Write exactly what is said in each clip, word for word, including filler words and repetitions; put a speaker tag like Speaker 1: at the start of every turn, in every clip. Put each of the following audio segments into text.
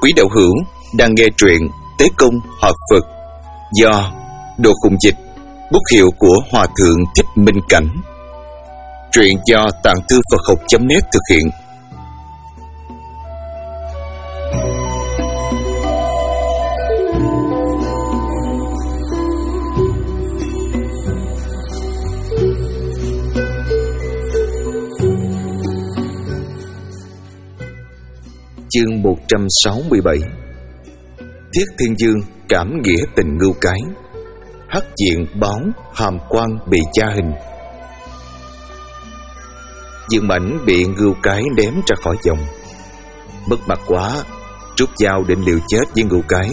Speaker 1: Quý đạo hữu đang nghe truyện Tế Công Họ Phật do Đồ Khùng Dịch, bút hiệu của Hòa Thượng Thích Minh Cảnh. Truyện do Tạng Thư Phật Học chấm net thực hiện. Chương một trăm sáu mươi bảy. Thiết Thiên Dương cảm nghĩa tình Ngưu Cái. Hắc diện báo hàm quan bị cha hình. Dương Mãnh bị Ngưu Cái ném ra khỏi vòng. Mất mặt quá, rút dao định liều chết với Ngưu Cái.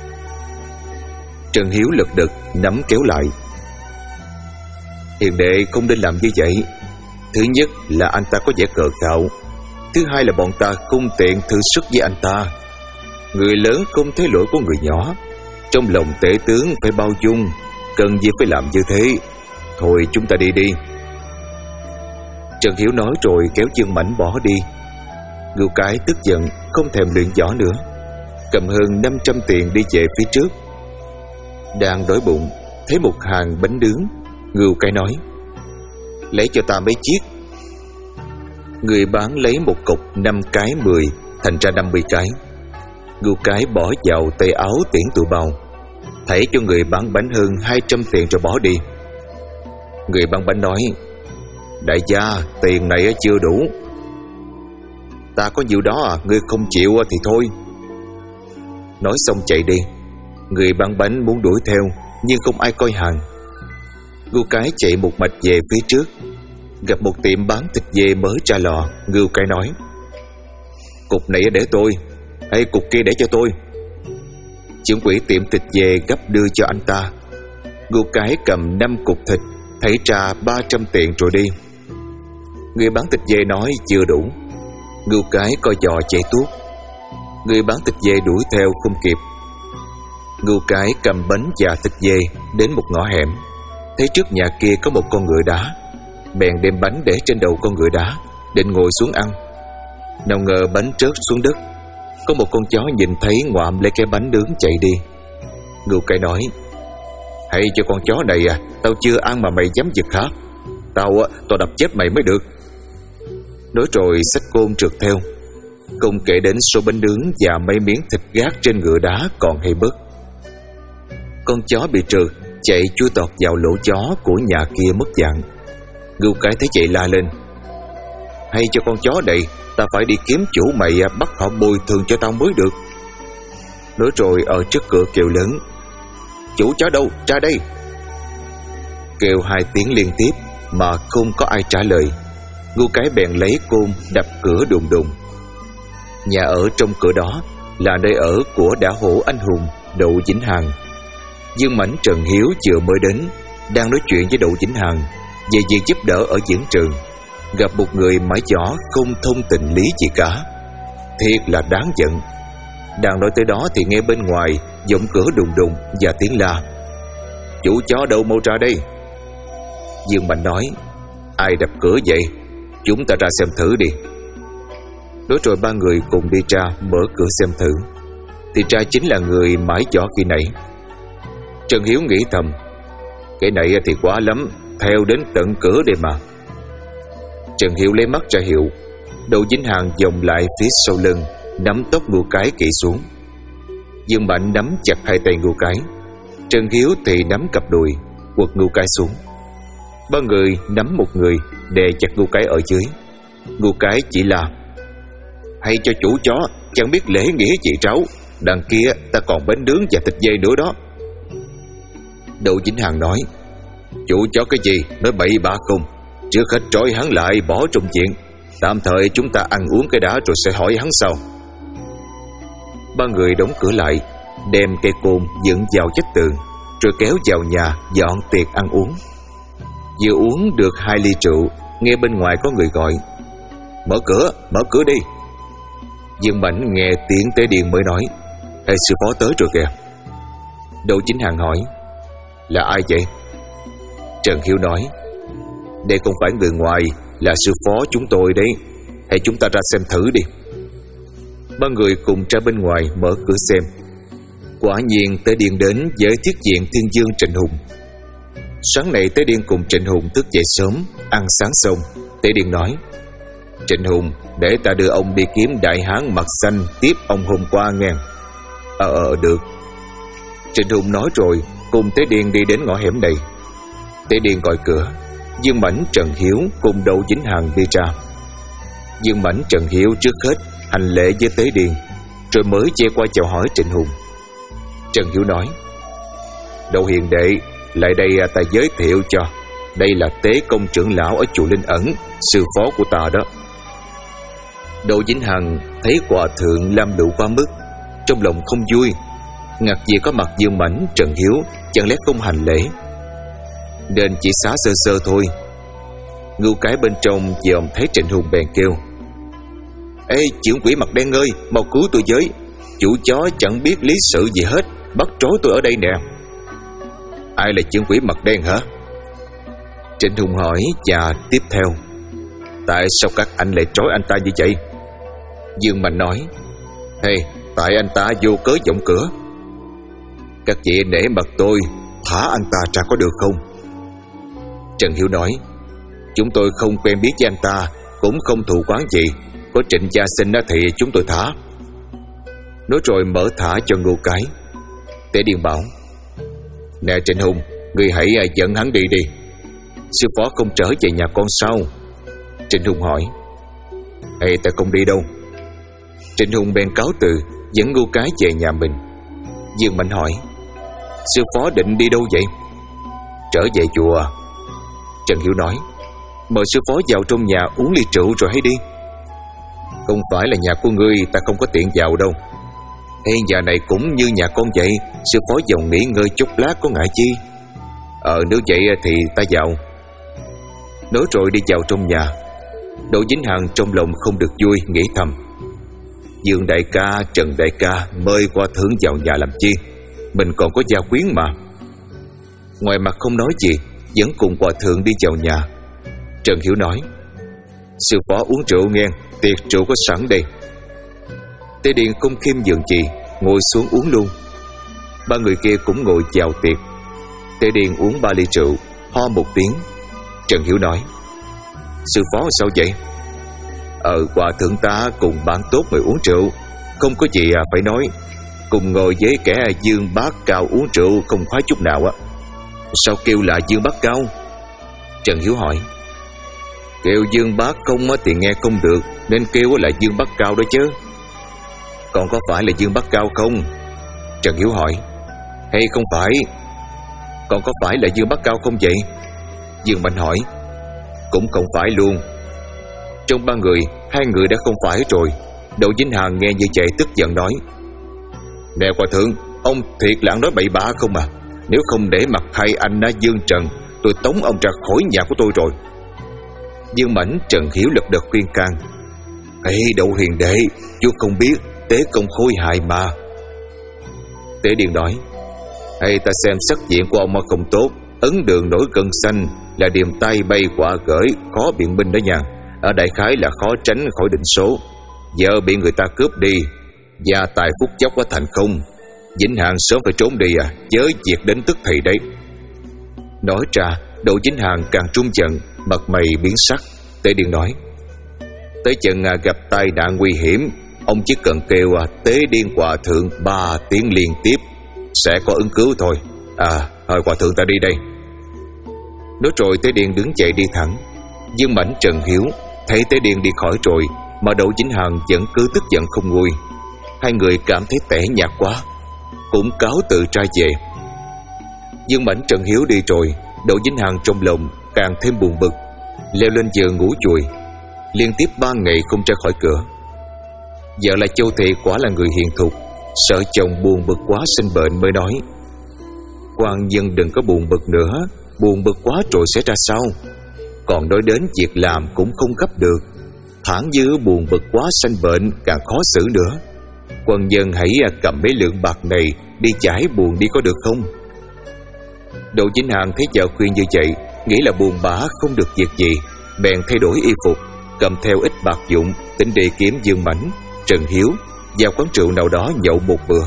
Speaker 1: Trần Hiếu lật đật nắm kéo lại. Hiền đệ không nên làm như vậy. Thứ nhất là anh ta có vẻ cờ khạo, thứ hai là bọn ta không tiện thử sức với anh ta. Người lớn không thấy lỗi của người nhỏ, trong lòng tể tướng phải bao dung, cần gì phải làm như thế. Thôi chúng ta đi đi. Trần Hiếu nói rồi kéo Dương Mãnh bỏ đi. Ngưu Cái tức giận, không thèm luyện võ nữa, cầm hơn năm trăm tiền đi về phía trước. Đang đói bụng, thấy một hàng bánh nướng. Ngưu Cái nói: lấy cho ta mấy chiếc. Người bán lấy một cục năm cái mười, thành ra năm mươi cái. Ngưu Cái bỏ vào tay áo tiễn tụ bao, thảy cho người bán bánh hơn hai trăm tiền rồi bỏ đi. Người bán bánh nói: đại gia, tiền này chưa đủ. Ta có nhiêu đó à, ngươi không chịu thì thôi. Nói xong chạy đi. Người bán bánh muốn đuổi theo, nhưng không ai coi hàng. Ngưu Cái chạy một mạch về phía trước, gặp một tiệm bán thịt dê mới ra lò. Ngưu Cái nói: cục này để tôi, hay cục kia để cho tôi. Trưởng quỹ tiệm thịt dê gấp đưa cho anh ta. Ngưu Cái cầm năm cục thịt, thấy ra ba trăm tiền rồi đi. Người bán thịt dê nói chưa đủ. Ngưu Cái coi giò chạy tuốt. Người bán thịt dê đuổi theo không kịp. Ngưu Cái cầm bánh và thịt dê đến một ngõ hẻm, thấy trước nhà kia có một con ngựa đá, bèn đem bánh để trên đầu con ngựa đá, định ngồi xuống ăn. Nào ngờ bánh rớt xuống đất. Có một con chó nhìn thấy ngoạm lấy cái bánh nướng chạy đi. Ngưu Cái nói: hay cho con chó này à, tao chưa ăn mà mày dám giật hả? Tao tao đập chết mày mới được. Nói rồi xách côn trượt theo, không kể đến số bánh nướng và mấy miếng thịt gác trên ngựa đá còn hay bớt. Con chó bị trượt chạy chui tọt vào lỗ chó của nhà kia mất dạng. Ngưu Cái thấy vậy la lên: hay cho con chó này, ta phải đi kiếm chủ mày bắt họ bồi thường cho tao mới được. Nói rồi ở trước cửa kêu lớn: chủ chó đâu, ra đây. Kêu hai tiếng liên tiếp mà không có ai trả lời. Ngưu Cái bèn lấy côn đập cửa đùng đùng. Nhà ở trong cửa đó là nơi ở của đả hổ anh hùng Đậu Vĩnh Hằng. Dương Mãnh, Trần Hiếu vừa mới đến, đang nói chuyện với Đậu Vĩnh Hằng về việc giúp đỡ ở diễn trường, gặp một người mái giỏ không thông tình lý gì cả. Thiệt là đáng giận. Đang nói tới đó thì nghe bên ngoài giọng cửa đùng đùng và tiếng la: chủ chó đâu, mau ra đây. Dương Mãnh nói: ai đập cửa vậy? Chúng ta ra xem thử đi. Nói rồi ba người cùng đi ra mở cửa xem thử, thì ra chính là người mái giỏ khi nãy. Trần Hiếu nghĩ thầm: cái này thì quá lắm, theo đến tận cửa đây mà. Trần Hiếu lấy mắt ra hiệu. Đậu Vĩnh Hằng vòng lại phía sau lưng, nắm tóc Ngưu Cái kỵ xuống. Dương Mãnh nắm chặt hai tay Ngưu Cái, Trần Hiếu thì nắm cặp đùi, quật Ngưu Cái xuống. Ba người nắm một người đè chặt Ngưu Cái ở dưới. Ngưu Cái chỉ là: hay cho chủ chó, chẳng biết lễ nghĩa gì cháu. Đằng kia ta còn bánh nướng và thịt dê nữa đó. Đậu Vĩnh Hằng nói: chủ chó cái gì, nói bậy bạ không. Trước hết trói hắn lại bỏ trong chuyện, tạm thời chúng ta ăn uống cái đã rồi sẽ hỏi hắn sau. Ba người đóng cửa lại, đem cây côn dựng vào vách tường, rồi kéo vào nhà dọn tiệc ăn uống. Vừa uống được hai ly rượu, nghe bên ngoài có người gọi: mở cửa, mở cửa đi. Dương Mãnh nghe tiếng Tế Điền mới nói: ê, sư phó tới rồi kìa. Đậu Vĩnh Hằng hỏi: là ai vậy? Trần Hiếu nói: đây không phải người ngoài, là sư phó chúng tôi đấy. Hãy chúng ta ra xem thử đi. Ba người cùng ra bên ngoài mở cửa xem. Quả nhiên Tế Điền đến với thiết diện Thiên Dương Trịnh Hùng. Sáng nay Tế Điền cùng Trịnh Hùng thức dậy sớm, ăn sáng xong, Tế Điền nói: Trịnh Hùng, để ta đưa ông đi kiếm đại hán mặt xanh tiếp ông hôm qua nghe. Ờ ờ được. Trịnh Hùng nói rồi cùng Tế Điền đi đến ngõ hẻm này. Tế Điền gọi cửa. Dương Mãnh, Trần Hiếu cùng Đậu Vĩnh Hằng đi ra. Dương Mãnh, Trần Hiếu trước hết hành lễ với Tế Điền, rồi mới che qua chào hỏi Trịnh Hùng. Trần Hiếu nói: Đậu hiền đệ, lại đây ta giới thiệu cho. Đây là Tế Công trưởng lão ở chùa Linh Ẩn, sư phó của ta đó. Đậu Vĩnh Hằng thấy hòa thượng lam lũ quá mức, trong lòng không vui, ngạc gì có mặt Dương Mãnh, Trần Hiếu chẳng lẽ không hành lễ, nên chỉ xá sơ sơ thôi. Ngưu Cái bên trong dòm thấy Trịnh Hùng bèn kêu: Ê trưởng quỷ mặt đen ơi, mau cứu tôi với. Chủ chó chẳng biết lý sự gì hết, bắt trói tôi ở đây nè. Ai là trưởng quỷ mặt đen hả? Trịnh Hùng hỏi, và tiếp theo: Tại sao các anh lại trói anh ta như vậy? Dương Mạnh nói: Hey, tại anh ta vô cớ giọng cửa. Các chị nể mặt tôi, thả anh ta ra có được không? Trần Hiếu nói: Chúng tôi không quen biết với anh ta, cũng không thù oán gì. Có Trịnh gia xin thì chúng tôi thả. Nói rồi mở thả cho Ngô Cái. Tế Điền bảo: Nè Trịnh Hùng, người hãy dẫn hắn đi đi. Sư phó không trở về nhà con sao? Trịnh Hùng hỏi: Ê, ta không đi đâu. Trịnh Hùng bèn cáo từ, dẫn Ngô Cái về nhà mình. Dương Mạnh hỏi: Sư phó định đi đâu vậy? Trở về chùa. Trần Hiếu nói: Mời sư phó vào trong nhà uống ly rượu rồi hãy đi. Không phải là nhà của ngươi, ta không có tiện vào đâu. Ê, nhà này cũng như nhà con vậy, sư phó vào nghỉ ngơi chút lát có ngại chi? Ờ, nếu vậy thì ta vào. Nói rồi đi vào trong nhà. Đỗ Vĩnh Hằng trong lòng không được vui, nghĩ thầm: Dương đại ca, Trần đại ca mời hòa thượng vào nhà làm chi? Mình còn có gia quyến mà. Ngoài mặt không nói gì, vẫn cùng hòa thượng đi vào nhà. Trần Hiếu nói: Sư phó uống rượu nghe, tiệc rượu có sẵn đây. Tế Điền không khiêm nhường gì, ngồi xuống uống luôn. Ba người kia cũng ngồi vào tiệc. Tế Điền uống ba ly rượu, ho một tiếng. Trần Hiếu nói: Sư phó sao vậy? Ờ, hòa thượng ta cùng bạn tốt người uống rượu, không có gì à phải nói. Cùng ngồi với kẻ Dương Bát Cao uống rượu không khoái chút nào á. Sao kêu là Dương Bát Cao? Trần Hiếu hỏi: Kêu Dương Bát không thì nghe không được, nên kêu là Dương Bát Cao đó chứ. Còn có phải là Dương Bát Cao không? Trần Hiếu hỏi: Hay không phải? Còn có phải là Dương Bát Cao không vậy? Dương Mạnh hỏi: Cũng không phải luôn. Trong ba người, hai người đã không phải rồi. Đỗ Vĩnh Hằng nghe như vậy tức giận nói: Nè hòa thượng, ông thiệt là ăn nói bậy bạ không à? Nếu không để mặt hai anh á Dương Trần, tôi tống ông ra khỏi nhà của tôi rồi. Dương Mãnh, Trần Hiếu lật đật khuyên can: Ê Đậu hiền đệ, chú không biết Tế Công khôi hài mà. Tế Điền nói: Ê, ta xem sắc diện của ông mà không tốt, ấn đường nổi cơn xanh là điềm tay bay quả gởi, khó biện minh đó nha. Ở đại khái là khó tránh khỏi định số. Giờ bị người ta cướp đi, gia tài phúc chốc ở thành không. Vĩnh Hằng sớm phải trốn đi à, chớ việc đến tức thì đấy. Nói ra, Đỗ Vĩnh Hằng càng trung giận, mặt mày biến sắc. Tế Điền nói: Tới chừng à, gặp tai nạn nguy hiểm, ông chỉ cần kêu à, Tế Điền hòa thượng ba tiếng liên tiếp sẽ có ứng cứu thôi. À, thôi hòa thượng ta đi đây. Nói rồi Tế Điền đứng dậy đi thẳng. Dương Mãnh, Trần Hiếu thấy Tế Điền đi khỏi rồi mà Đỗ Vĩnh Hằng vẫn cứ tức giận không nguôi. Hai người cảm thấy tẻ nhạt quá, cũng cáo từ ra về. Dương Mãnh, Trần Hiếu đi rồi, Đỗ Vĩnh Hằng trong lòng càng thêm buồn bực, leo lên giường ngủ chùi, liên tiếp ba ngày không ra khỏi cửa. Vợ là Châu Thị quả là người hiền thục, sợ chồng buồn bực quá sinh bệnh mới nói: Quan nhân đừng có buồn bực nữa, buồn bực quá rồi sẽ ra sao? Còn nói đến việc làm cũng không gấp được, thản dư buồn bực quá sanh bệnh càng khó xử nữa. Quan nhân hãy cầm mấy lượng bạc này đi giải buồn đi có được không? Đỗ Vĩnh Hằng thấy vợ khuyên như vậy, nghĩ là buồn bã không được việc gì, bèn thay đổi y phục, cầm theo ít bạc dụng, tính đi kiếm Dương Mãnh, Trần Hiếu vào quán rượu nào đó nhậu một bữa.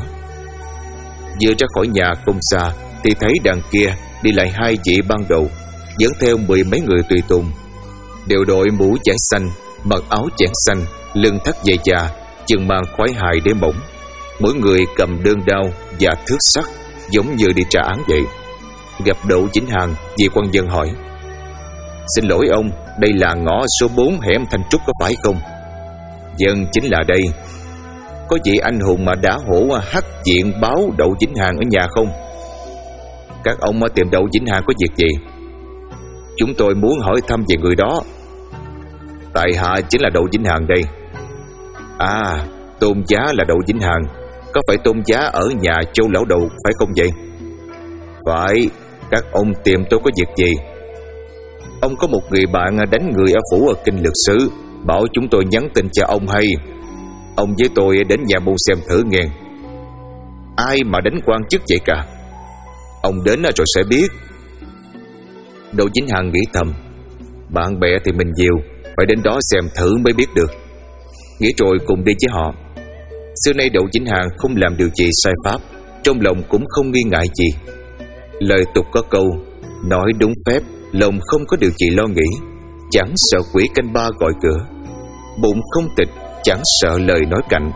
Speaker 1: Vừa ra khỏi nhà không xa thì thấy đằng kia đi lại hai vị ban đầu, dẫn theo mười mấy người tùy tùng, đều đội mũ vải xanh, mặc áo chẽn xanh, lưng thắt dây già, chân mang khoái hài để mỏng. Mỗi người cầm đơn đao và thước sắt, giống như đi trả án vậy. Gặp Đậu Vĩnh Hằng, vị quan dân hỏi: "Xin lỗi ông, đây là ngõ số bốn hẻm Thanh Trúc có phải không?" "Dân, chính là đây." "Có vị anh hùng mà đã hổ hắc diện báo Đậu Vĩnh Hằng ở nhà không?" "Các ông tìm Đậu Vĩnh Hằng có việc gì?" "Chúng tôi muốn hỏi thăm về người đó." "Tại hạ chính là Đậu Vĩnh Hằng đây." "À, tôn giá là Đậu Vĩnh Hằng. Có phải tôn giá ở nhà Châu lão Đậu phải không vậy?" "Phải." "Các ông tìm tôi có việc gì?" "Ông có một người bạn đánh người ở phủ ở Kinh Lược Sứ, bảo chúng tôi nhắn tin cho ông hay. Ông với tôi đến nhà môn xem thử nghe." "Ai mà đánh quan chức vậy cả?" "Ông đến rồi sẽ biết." Đậu Vĩnh Hằng nghĩ thầm, bạn bè thì mình nhiều, phải đến đó xem thử mới biết được. Nghĩ rồi cùng đi với họ. Xưa nay Đậu Vĩnh Hằng không làm điều gì sai pháp, trong lòng cũng không nghi ngại gì. Lời tục có câu, nói đúng phép, lòng không có điều gì lo nghĩ, chẳng sợ quỷ canh ba gọi cửa, bụng không tịch, chẳng sợ lời nói cạnh.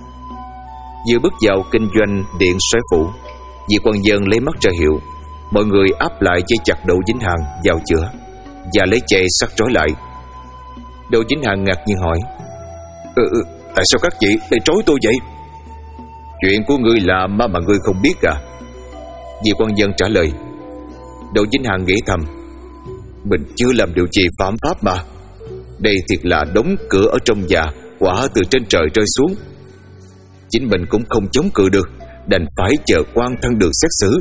Speaker 1: Vừa bước vào kinh doanh điện soái phủ, vị quan dân lấy mắt ra hiệu, mọi người áp lại dây chặt Đậu Vĩnh Hằng vào chữa và lấy chày sắt trói lại. Đậu Vĩnh Hằng ngạc nhiên hỏi: ừ, ừ, tại sao các chị lại trói tôi vậy?" "Chuyện của ngươi làm mà mà ngươi không biết à?" Vị quan dân trả lời. Đậu Vĩnh Hằng nghĩ thầm, mình chưa làm điều gì phạm pháp mà. Đây thiệt là đóng cửa ở trong nhà, quả từ trên trời rơi xuống. Chính mình cũng không chống cự được, đành phải chờ quan thân được xét xử.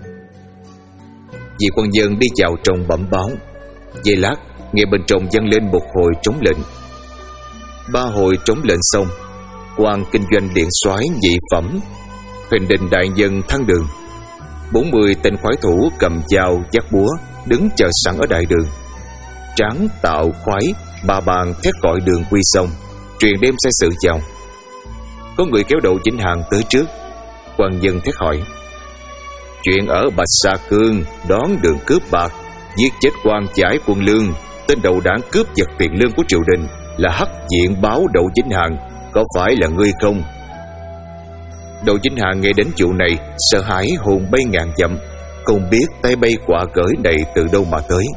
Speaker 1: Vị quan dân đi vào trong bẩm báo. Giây lát, nghe bên trong vang lên một hồi trống lệnh. Ba hồi trống lệnh xong, quan kinh doanh điện soái nhị phẩm, Huỳnh Đình đại nhân thăng đường. Bốn mươi tên khoái thủ cầm dao dắt búa đứng chờ sẵn ở đại đường. Tráng Tạo Khoái ba bàn thét gọi đường quy xong, truyền đem sai sự vào. Có người kéo Đậu Vĩnh Hằng tới trước. Quan dân thét hỏi: "Chuyện ở Bạch Sa Cương đón đường cướp bạc, giết chết quan giải quân lương, tên đầu đảng cướp giật tiền lương của triều đình là hắc diện báo Đậu Vĩnh Hằng, có phải là ngươi không?" Đậu Vĩnh Hằng nghe đến vụ này, sợ hãi hồn bay ngàn dặm, không biết tay bay quả cởi này từ đâu mà tới.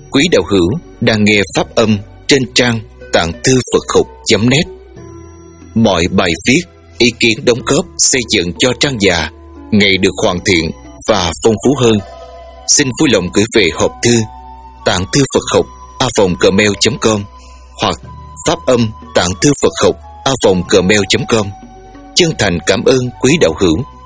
Speaker 1: quý đạo hữu đang nghe pháp âm trên trang tạng thư Phật học chấm net. Mọi bài viết, ý kiến đóng góp xây dựng cho trang già ngày được hoàn thiện và phong phú hơn. Xin vui lòng gửi về hộp thư tạng thư Phật học a vòng gmail chấm com hoặc pháp âm tạng thư Phật học a vòng gmail chấm com. Chân thành cảm ơn quý đạo hữu.